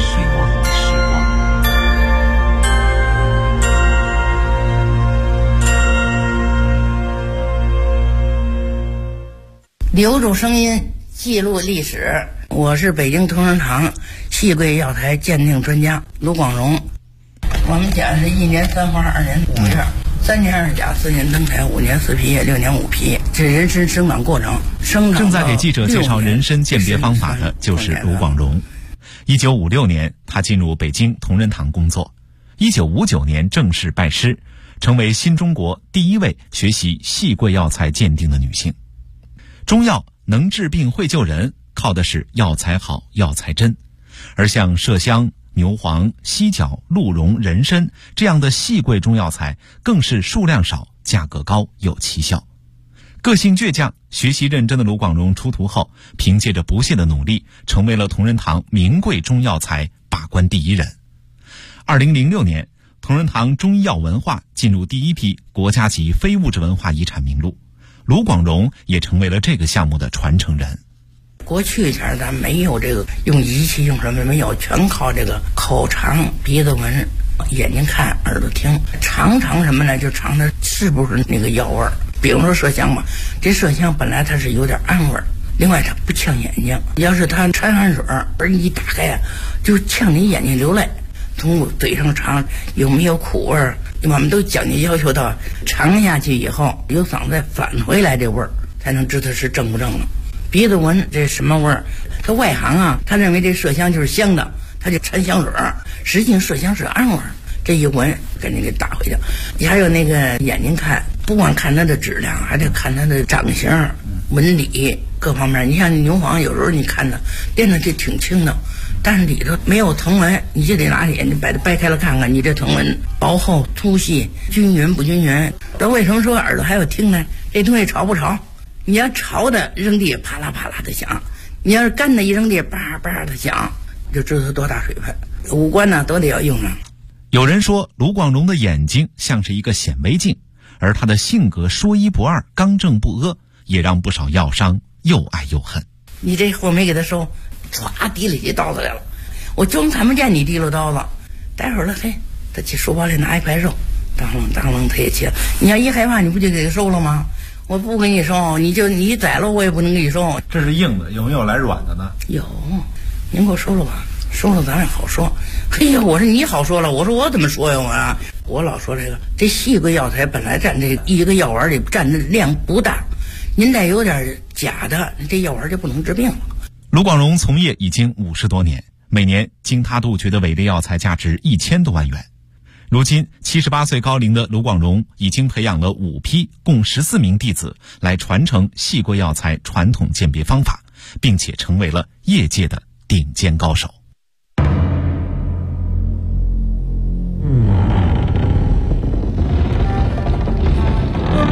Speaker 8: 留住声音，记录历史。我是北京同仁堂细桂药材鉴定专家卢广荣。我们家是1年3花2年5叶，3年2甲4年登台5年4皮叶6年5皮，这人参生长过程。
Speaker 3: 正在给记者介绍人参鉴别方法的就是卢广荣。1956年，他进入北京同仁堂工作。1959年正式拜师，成为新中国第一位学习细桂药材鉴定的女性。中药能治病会救人，靠的是药材好、药材真。而像麝香、牛黄、犀角、鹿茸、人参这样的细桂中药材，更是数量少、价格高、有奇效。个性倔强、学习认真的卢广荣出徒后，凭借着不懈的努力，成为了同仁堂名贵中药材把关第一人。2006年，同仁堂中医药文化进入第一批国家级非物质文化遗产名录，卢广荣也成为了这个项目的传承人。
Speaker 8: 过去前咱没有这个用仪器用什么没有，全靠这个口尝、鼻子闻、眼睛看、耳朵听，尝什么呢？就尝它是不是那个药味儿。比如说麝香吧，这麝香本来它是有点暗味儿，另外它不呛眼睛。要是它掺汗水而你一打开啊，就呛你眼睛流泪。从嘴上尝有没有苦味儿，我们都讲究要求到尝下去以后，由嗓子再返回来这味儿，才能知道是正不正了。鼻子闻这什么味儿？他外行啊，他认为这麝香就是香的，他就掺香水儿，实际上麝香是暗味儿。这一闻给你给打回去。你还有那个眼睛看，不光看它的质量，还得看它的长相、纹理各方面。你像牛黄，有时候你看它变得就挺轻的，但是里头没有藤纹，你就得拿眼睛把它掰开了看看，你这藤纹薄厚、粗细、均匀不均匀。这为什么说耳朵还有听呢？这东西潮不潮？你要潮的扔地啪啦啪啦的响，你要是干的一扔地叭叭的响，就知道多大水分。五官呢都得要用上。
Speaker 3: 有人说卢广荣的眼睛像是一个显微镜，而他的性格说一不二、刚正不阿，也让不少药商又爱又恨。
Speaker 8: 你这货没给他收，唰提了起刀子来了，我就看不见你提了刀子。待会儿了，嘿，他去书包里拿一块肉，当啷当啷他也切。你要一害怕，你不就给他收了吗？我不给你收，你宰了我也不能给你收。
Speaker 9: 这是硬的，有没有来软的呢？
Speaker 8: 有，您给我收了吧，收了咱也好说。嘿呀，我说你好说了，我说我怎么说呀我老说这细桂药材本来占这一个药丸里占的量不大，您再有点假的，这药丸就不能治病了。
Speaker 3: 卢广荣从业已经50多年，每年经他杜绝的伪劣药材价值1000多万元。如今78岁高龄的卢广荣已经培养了5批共14名弟子来传承细桂药材传统鉴别方法，并且成为了业界的顶尖高手。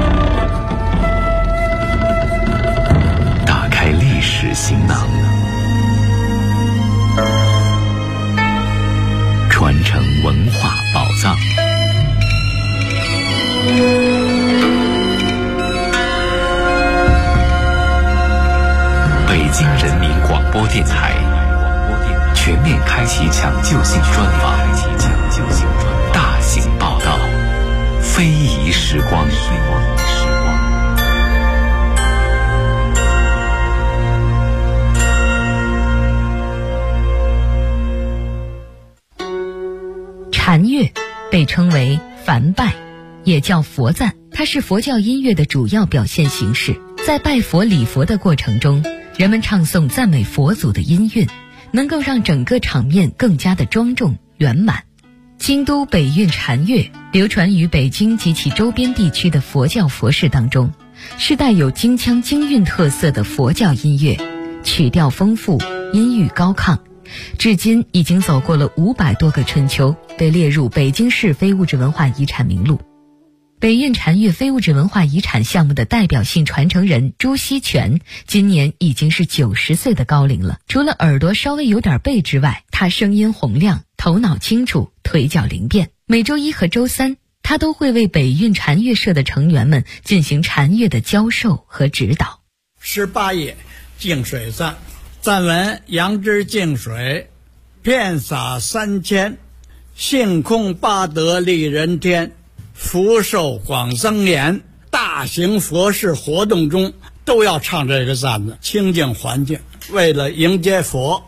Speaker 7: 打开历史行囊， 京人民广播电台全面开启抢救性专访，大型报道，非遗时光。
Speaker 10: 禅乐被称为梵拜，也叫佛赞，它是佛教音乐的主要表现形式。在拜佛礼佛的过程中，人们唱诵赞美佛祖的音韵，能够让整个场面更加的庄重圆满。京都北韵禅乐流传于北京及其周边地区的佛教佛事当中，是带有京腔京韵特色的佛教音乐，曲调丰富，音域高亢，至今已经走过了500多个春秋，被列入北京市非物质文化遗产名录。北韵禅乐非物质文化遗产项目的代表性传承人朱锡全今年已经是90岁的高龄了。除了耳朵稍微有点背之外，他声音洪亮，头脑清楚，腿脚灵便。每周一和周三，他都会为北韵禅乐社的成员们进行禅乐的教授和指导。
Speaker 11: 18页净水赞，赞文：杨枝净水，遍洒3000，性空八德利人天，福寿广增延。大型佛事活动中都要唱这个赞子，清净环境，为了迎接佛。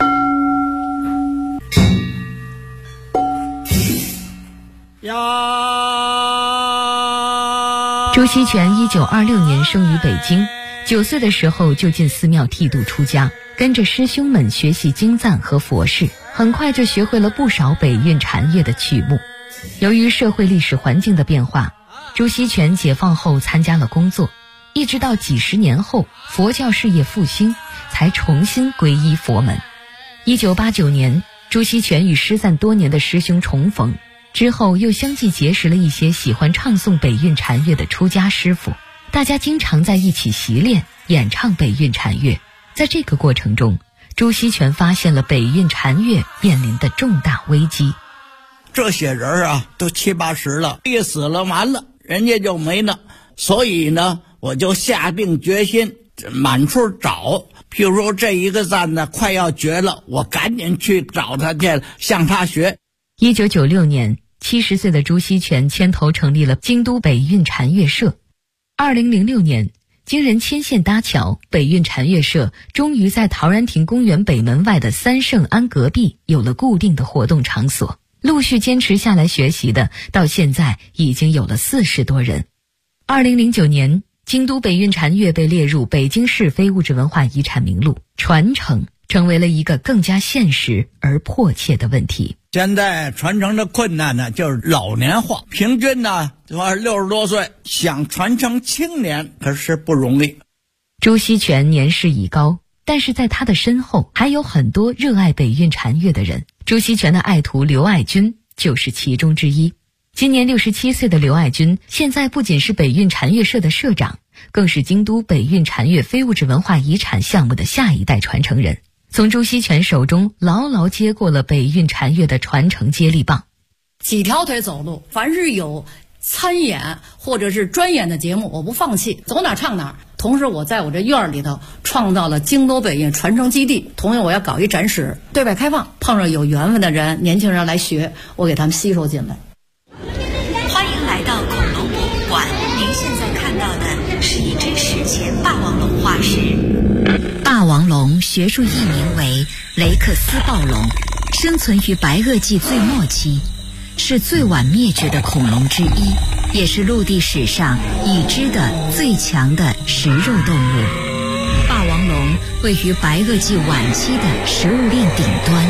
Speaker 10: 朱锡全1926年生于北京，9岁的时候就进寺庙剃度出家，跟着师兄们学习经赞和佛事，很快就学会了不少北韵禅乐的曲目。由于社会历史环境的变化，朱锡全解放后参加了工作，一直到几十年后佛教事业复兴，才重新皈依佛门。1989年，朱锡全与失散多年的师兄重逢，之后又相继结识了一些喜欢唱诵北韵禅乐的出家师傅，大家经常在一起习练演唱北韵禅乐。在这个过程中，朱锡全发现了北韵禅乐面临的重大危机。
Speaker 11: 这些人啊都70、80了，一死了完了，人家就没了。所以呢，我就下定决心满处找，譬如说这一个赞呢快要绝了，我赶紧去找他去，向他学。
Speaker 10: 1996年，70岁的朱锡全牵头成立了京都北韵禅乐社。2006年，经人牵线搭桥，北韵禅乐社终于在陶然亭公园北门外的三圣庵隔壁有了固定的活动场所。陆续坚持下来学习的，到现在已经有了40多人。2009年，京都北韵禅乐被列入北京市非物质文化遗产名录，传承成为了一个更加现实而迫切的问题。
Speaker 11: 现在传承的困难呢，就是老年化，平均呢60多岁，想传承青年可是不容易。
Speaker 10: 朱锡全年事已高，但是在他的身后还有很多热爱北韵禅乐的人。朱锡全的爱徒刘爱军就是其中之一。今年67岁的刘爱军现在不仅是北韵禅乐社的社长，更是京都北韵禅乐非物质文化遗产项目的下一代传承人，从朱锡全手中牢牢接过了北韵禅乐的传承接力棒。
Speaker 12: 几条腿走路，凡是有参演或者是专演的节目，我不放弃，走哪唱哪。同时我在我这院里头创造了京都北韵传承基地，同样我要搞一展示，对外开放，碰上有缘分的人，年轻人来学，我给他们吸收进来。
Speaker 1: 欢迎来到恐龙博物馆，您现在看到的是一只史前霸王龙化石。霸王龙学术译名为雷克斯暴龙，生存于白垩纪最末期，是最晚灭绝的恐龙之一，也是陆地史上已知的最强的食肉动物。霸王龙位于白垩纪晚期的食物链顶端。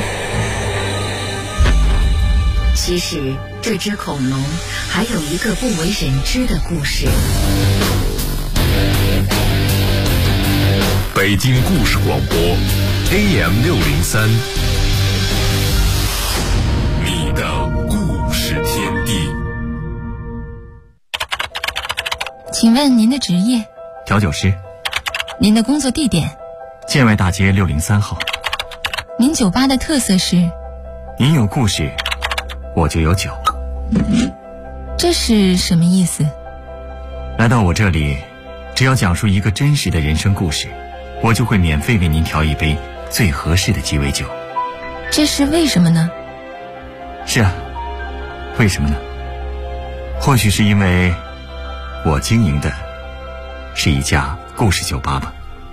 Speaker 1: 其实这只恐龙还有一个不为人知的故事。
Speaker 2: 北京故事广播 AM603，你的故事天地。
Speaker 13: 请问您的职业？
Speaker 14: 调酒师。
Speaker 13: 您的工作地点？
Speaker 14: 建外大街603号。
Speaker 13: 您酒吧的特色是？
Speaker 14: 您有故事，我就有酒。
Speaker 13: 这是什么意思？
Speaker 14: 来到我这里，只要讲述一个真实的人生故事， 我就会免费为您调一杯最合适的鸡尾酒。
Speaker 13: 这是为什么呢？
Speaker 14: 是啊，为什么呢？或许是因为我经营的是一家故事酒吧吧。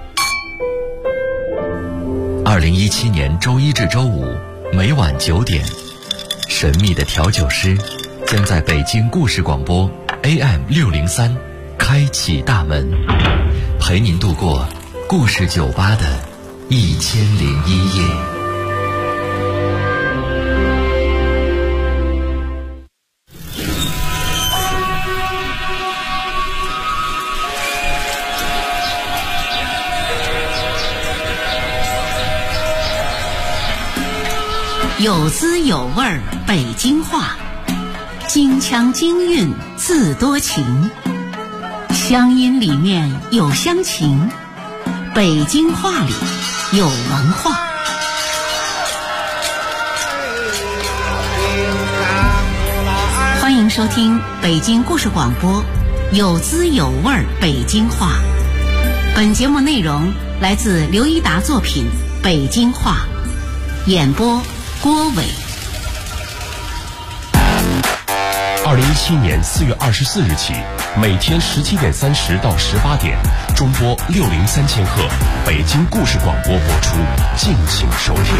Speaker 15: 2017年周一至周五每晚9点，神秘的调酒师将在北京故事广播 AM603开启大门，陪您度过故事酒吧的1001夜。
Speaker 1: 有滋有味儿北京话，京腔京韵字多情，乡音里面有乡情，北京话里有文化。欢迎收听北京故事广播有滋有味儿北京话。本节目内容来自刘一达作品《北京话》，演播郭伟。
Speaker 16: 2017年4月24日起，每天17点30到18点，中波603千赫，北京故事广播播出，敬请收听。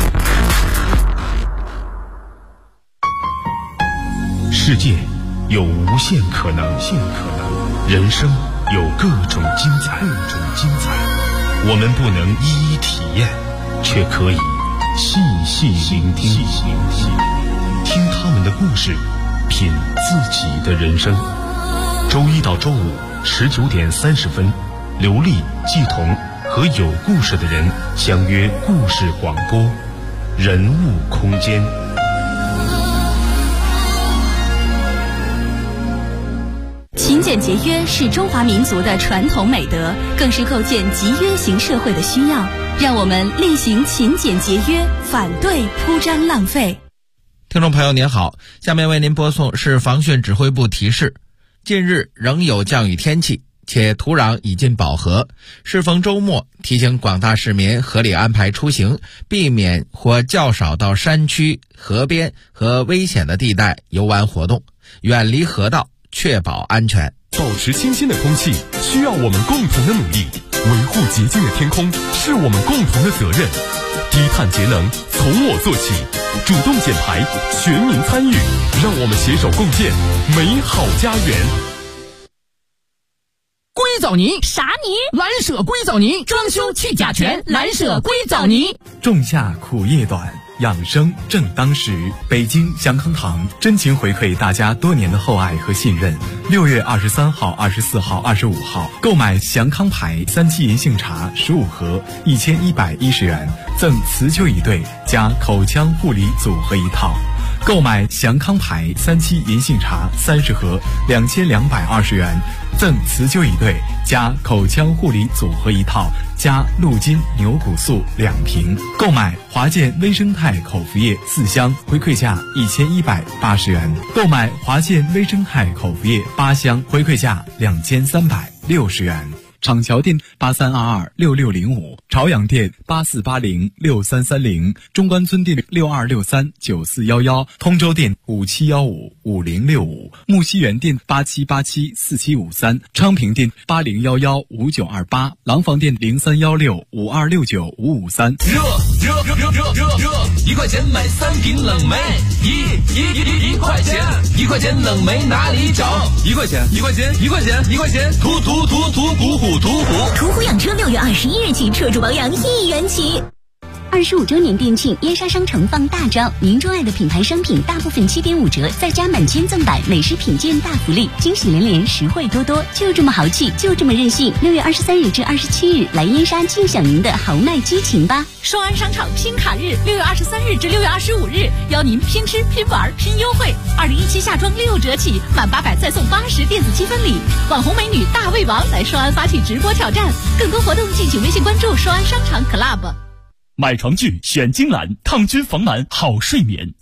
Speaker 16: 世界有无限可能，人生有各种精彩，我们不能一一体验，却可以细细聆听，听他们的故事，品自己的人生。周一到周五19点30分，刘丽、季彤和有故事的人相约故事广播，人物空间。
Speaker 17: 勤俭节约是中华民族的传统美德，更是构建集约型社会的需要。让我们厉行勤俭节约，反对铺张浪费。
Speaker 18: 听众朋友您好，下面为您播送市防汛指挥部提示：近日仍有降雨天气，且土壤已近饱和，适逢周末，提醒广大市民合理安排出行，避免或较少到山区、河边和危险的地带游玩活动，远离河道，确保安全。
Speaker 2: 保持清新的空气需要我们共同的努力，维护洁净的天空是我们共同的责任。低碳节能从我做起，主动减排，全民参与，让我们携手共建美好家园。
Speaker 19: 硅藻泥
Speaker 13: 啥泥？
Speaker 19: 蓝舍硅藻泥，装修去甲醛，蓝舍硅藻泥。
Speaker 3: 仲夏苦夜短，养生正当时。北京祥康堂真情回馈大家多年的厚爱和信任。6月23号、24号、25号，购买祥康牌3七银杏茶15盒，1110元，赠辞旧椅对加口腔护理组合一套。购买祥康牌3七银杏茶30盒，2220元，赠辞旧椅对加口腔护理组合一套，加鹿筋牛骨素2瓶。购买华健微生态口服液4箱，回馈价1180元。购买华健微生态口服液8箱，回馈价2360元。厂桥店83226605，朝阳店84806330，中关村店62639411，通州店57155065，木樨园店87874753，昌平店80115928，廊坊店031652695553。
Speaker 19: 1块钱买3瓶冷梅，一块钱，1块钱冷梅哪里找？1块钱，图古虎。途
Speaker 17: 虎养车6月21日起，车主保养1元起。25周年店庆，燕莎商城放大招，您钟爱的品牌商品大部分7.5折，再加满千赠百，美食品鉴大福利，惊喜连连，实惠多多，就这么豪气，就这么任性。6月23日至27日，来燕莎尽享您的豪迈激情吧！双安商场拼卡日，6月23日至6月25日，邀您拼吃拼玩拼优惠，2017夏装6折起，满800再送80电子积分礼。网红美女大胃王来双安发起直播挑战，更多活动敬请微信关注双安商场 Club。
Speaker 20: 买床具选精蓝，抗菌防螨好睡眠。